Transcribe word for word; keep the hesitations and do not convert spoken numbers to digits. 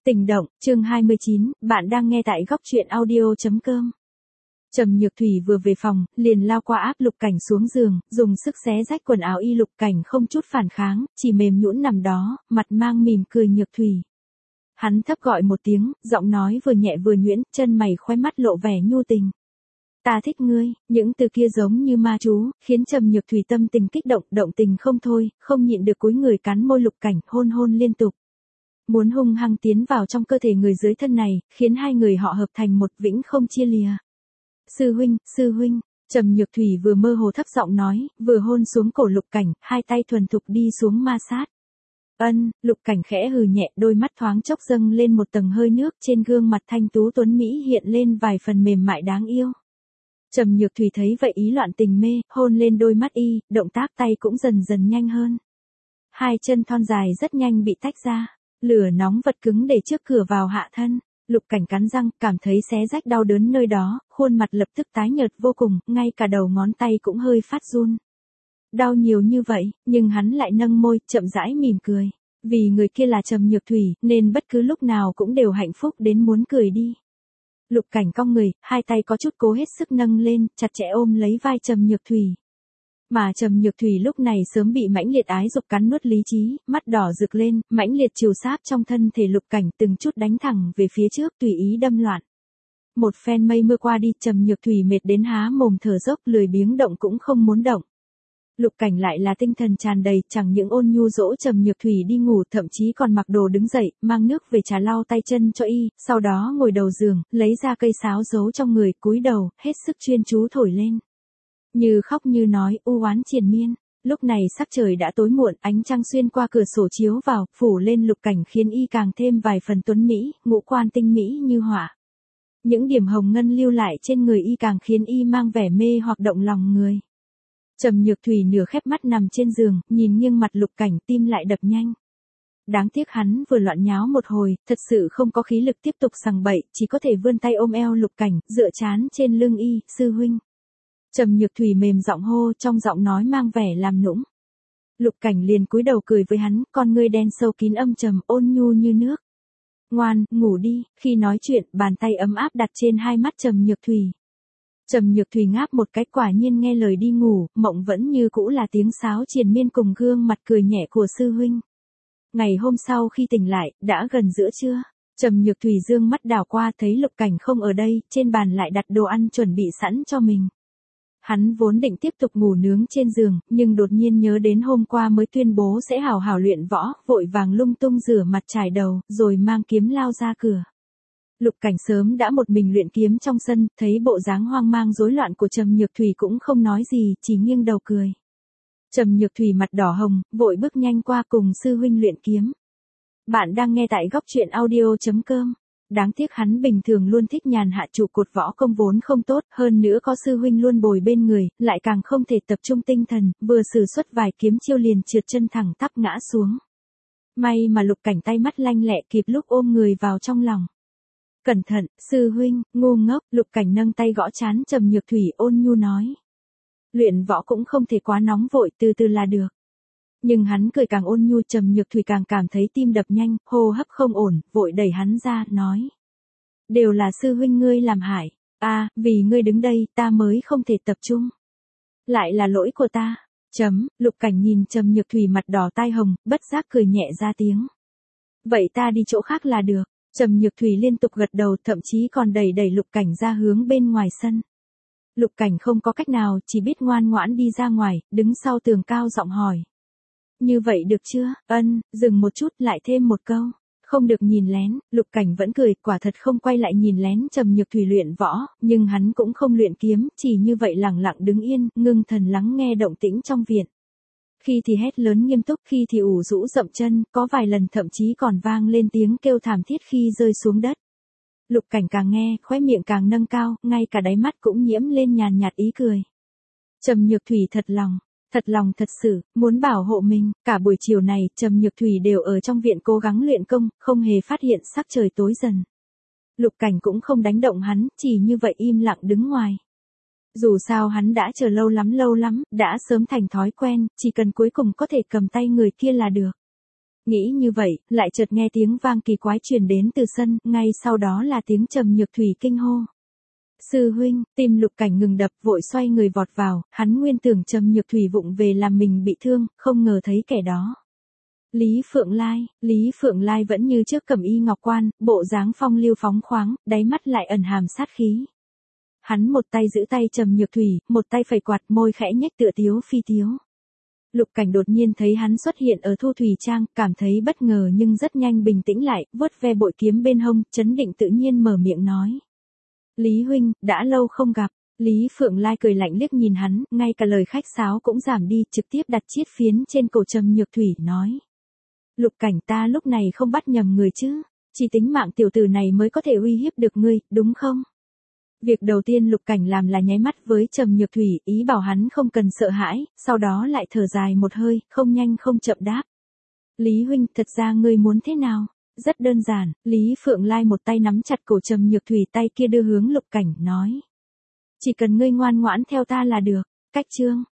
Tình động, chương hai mươi chín, bạn đang nghe tại góc truyện audio.com. Trầm Nhược Thủy vừa về phòng, liền lao qua áp Lục Cảnh xuống giường, dùng sức xé rách quần áo y. Lục Cảnh không chút phản kháng, chỉ mềm nhũn nằm đó, mặt mang mỉm cười. Nhược Thủy. Hắn thấp gọi một tiếng, giọng nói vừa nhẹ vừa nhuyễn, chân mày khóe mắt lộ vẻ nhu tình. Ta thích ngươi, những từ kia giống như ma chú, khiến Trầm Nhược Thủy tâm tình kích động, động tình không thôi, không nhịn được cúi người cắn môi Lục Cảnh, hôn hôn liên tục. Muốn hung hăng tiến vào trong cơ thể người dưới thân này, khiến hai người họ hợp thành một vĩnh không chia lìa. Sư huynh, sư huynh, Trầm Nhược Thủy vừa mơ hồ thấp giọng nói, vừa hôn xuống cổ Lục Cảnh, hai tay thuần thục đi xuống ma sát. Ân, Lục Cảnh khẽ hừ nhẹ, đôi mắt thoáng chốc dâng lên một tầng hơi nước, trên gương mặt thanh tú tuấn mỹ hiện lên vài phần mềm mại đáng yêu. Trầm Nhược Thủy thấy vậy ý loạn tình mê, hôn lên đôi mắt y, động tác tay cũng dần dần nhanh hơn. Hai chân thon dài rất nhanh bị tách ra. Lửa nóng vật cứng để trước cửa vào hạ thân, Lục Cảnh cắn răng, cảm thấy xé rách đau đớn nơi đó, khuôn mặt lập tức tái nhợt vô cùng, ngay cả đầu ngón tay cũng hơi phát run. Đau nhiều như vậy, nhưng hắn lại nâng môi, chậm rãi mỉm cười. Vì người kia là Trầm Nhược Thủy, nên bất cứ lúc nào cũng đều hạnh phúc đến muốn cười đi. Lục Cảnh cong người, hai tay có chút cố hết sức nâng lên, chặt chẽ ôm lấy vai Trầm Nhược Thủy. Mà Trầm Nhược Thủy lúc này sớm bị mãnh liệt ái dục cắn nuốt lý trí, mắt đỏ rực lên, mãnh liệt chiều sáp trong thân thể Lục Cảnh từng chút đánh thẳng về phía trước, tùy ý đâm loạn. Một phen mây mưa qua đi, Trầm Nhược Thủy mệt đến há mồm thở dốc, lười biếng động cũng không muốn động. Lục Cảnh lại là tinh thần tràn đầy, chẳng những ôn nhu dỗ Trầm Nhược Thủy đi ngủ, thậm chí còn mặc đồ đứng dậy, mang nước về trà lau tay chân cho y, sau đó ngồi đầu giường, lấy ra cây sáo giấu trong người, cúi đầu, hết sức chuyên chú thổi lên. Như khóc như nói, u oán triền miên. Lúc này sắc trời đã tối muộn, ánh trăng xuyên qua cửa sổ chiếu vào, phủ lên Lục Cảnh khiến y càng thêm vài phần tuấn mỹ, ngũ quan tinh mỹ như họa. Những điểm hồng ngân lưu lại trên người y càng khiến y mang vẻ mê hoặc động lòng người. Trầm Nhược Thủy nửa khép mắt nằm trên giường, nhìn nghiêng mặt Lục Cảnh, tim lại đập nhanh. Đáng tiếc hắn vừa loạn nháo một hồi, thật sự không có khí lực tiếp tục sằng bậy, chỉ có thể vươn tay ôm eo Lục Cảnh, dựa trán trên lưng y, sư huynh. Trầm Nhược Thủy mềm giọng hô, trong giọng nói mang vẻ làm nũng. Lục Cảnh liền cúi đầu cười với hắn, con ngươi đen sâu kín âm trầm, ôn nhu như nước. Ngoan, ngủ đi. Khi nói chuyện, bàn tay ấm áp đặt trên hai mắt Trầm Nhược Thủy. Trầm Nhược Thủy ngáp một cái, quả nhiên nghe lời đi ngủ, mộng vẫn như cũ là tiếng sáo triền miên cùng gương mặt cười nhẹ của sư huynh. Ngày hôm sau khi tỉnh lại, đã gần giữa trưa. Trầm Nhược Thủy dương mắt đảo qua, thấy Lục Cảnh không ở đây, trên bàn lại đặt đồ ăn chuẩn bị sẵn cho mình. Hắn vốn định tiếp tục ngủ nướng trên giường, nhưng đột nhiên nhớ đến hôm qua mới tuyên bố sẽ hào hào luyện võ, vội vàng lung tung rửa mặt trải đầu, rồi mang kiếm lao ra cửa. Lục Cảnh sớm đã một mình luyện kiếm trong sân, thấy bộ dáng hoang mang rối loạn của Trầm Nhược Thủy cũng không nói gì, chỉ nghiêng đầu cười. Trầm Nhược Thủy mặt đỏ hồng, vội bước nhanh qua cùng sư huynh luyện kiếm. Bạn đang nghe tại góc truyện audio.com. Đáng tiếc hắn bình thường luôn thích nhàn hạ, trụ cột võ công vốn không tốt, hơn nữa có sư huynh luôn bồi bên người, lại càng không thể tập trung tinh thần, vừa sử xuất vài kiếm chiêu liền trượt chân thẳng tắp ngã xuống. May mà Lục Cảnh tay mắt lanh lẹ kịp lúc ôm người vào trong lòng. Cẩn thận, sư huynh, ngu ngốc. Lục Cảnh nâng tay gõ trán Trầm Nhược Thủy, ôn nhu nói. Luyện võ cũng không thể quá nóng vội, từ từ là được. Nhưng hắn cười càng ôn nhu, Trầm Nhược Thủy càng cảm thấy tim đập nhanh, hô hấp không ổn, vội đẩy hắn ra, nói. Đều là sư huynh ngươi làm hại. À, vì ngươi đứng đây, ta mới không thể tập trung. Lại là lỗi của ta. Chấm, Lục Cảnh nhìn Trầm Nhược Thủy mặt đỏ tai hồng, bất giác cười nhẹ ra tiếng. Vậy ta đi chỗ khác là được. Trầm Nhược Thủy liên tục gật đầu, thậm chí còn đẩy đẩy Lục Cảnh ra hướng bên ngoài sân. Lục Cảnh không có cách nào, chỉ biết ngoan ngoãn đi ra ngoài, đứng sau tường cao giọng hỏi. Như vậy được chưa? Ân, dừng một chút, lại thêm một câu. Không được nhìn lén. Lục Cảnh vẫn cười, quả thật không quay lại nhìn lén Trầm Nhược Thủy luyện võ, nhưng hắn cũng không luyện kiếm, chỉ như vậy lặng lặng đứng yên, ngưng thần lắng nghe động tĩnh trong viện. Khi thì hét lớn nghiêm túc, khi thì ủ rũ dậm chân, có vài lần thậm chí còn vang lên tiếng kêu thảm thiết khi rơi xuống đất. Lục Cảnh càng nghe, khóe miệng càng nâng cao, ngay cả đáy mắt cũng nhiễm lên nhàn nhạt ý cười. Trầm Nhược Thủy thật lòng. Thật lòng thật sự, muốn bảo hộ mình. Cả buổi chiều này, Trầm Nhược Thủy đều ở trong viện cố gắng luyện công, không hề phát hiện sắc trời tối dần. Lục Cảnh cũng không đánh động hắn, chỉ như vậy im lặng đứng ngoài. Dù sao hắn đã chờ lâu lắm lâu lắm, đã sớm thành thói quen, chỉ cần cuối cùng có thể cầm tay người kia là được. Nghĩ như vậy, lại chợt nghe tiếng vang kỳ quái truyền đến từ sân, ngay sau đó là tiếng Trầm Nhược Thủy kinh hô. Sư huynh, tim Lục Cảnh ngừng đập, vội xoay người vọt vào, hắn nguyên tưởng Trầm Nhược Thủy vụng về làm mình bị thương, không ngờ thấy kẻ đó. Lý Phượng Lai, Lý Phượng Lai vẫn như trước cẩm y ngọc quan, bộ dáng phong lưu phóng khoáng, đáy mắt lại ẩn hàm sát khí. Hắn một tay giữ tay Trầm Nhược Thủy, một tay phẩy quạt, môi khẽ nhếch tựa tiếu phi tiếu. Lục Cảnh đột nhiên thấy hắn xuất hiện ở Thu Thủy Trang, cảm thấy bất ngờ nhưng rất nhanh bình tĩnh lại, vuốt ve bội kiếm bên hông, chấn định tự nhiên mở miệng nói. Lý huynh, đã lâu không gặp. Lý Phượng Lai cười lạnh liếc nhìn hắn, ngay cả lời khách sáo cũng giảm đi, trực tiếp đặt chiết phiến trên cổ Trầm Nhược Thủy, nói. Lục Cảnh, ta lúc này không bắt nhầm người chứ, chỉ tính mạng tiểu tử này mới có thể uy hiếp được ngươi, đúng không? Việc đầu tiên Lục Cảnh làm là nháy mắt với Trầm Nhược Thủy, ý bảo hắn không cần sợ hãi, sau đó lại thở dài một hơi, không nhanh không chậm đáp. Lý huynh, thật ra ngươi muốn thế nào? Rất đơn giản, Lý Phượng Lai một tay nắm chặt cổ Trầm Nhược Thủy, tay kia đưa hướng Lục Cảnh, nói. Chỉ cần ngươi ngoan ngoãn theo ta là được, cách chương.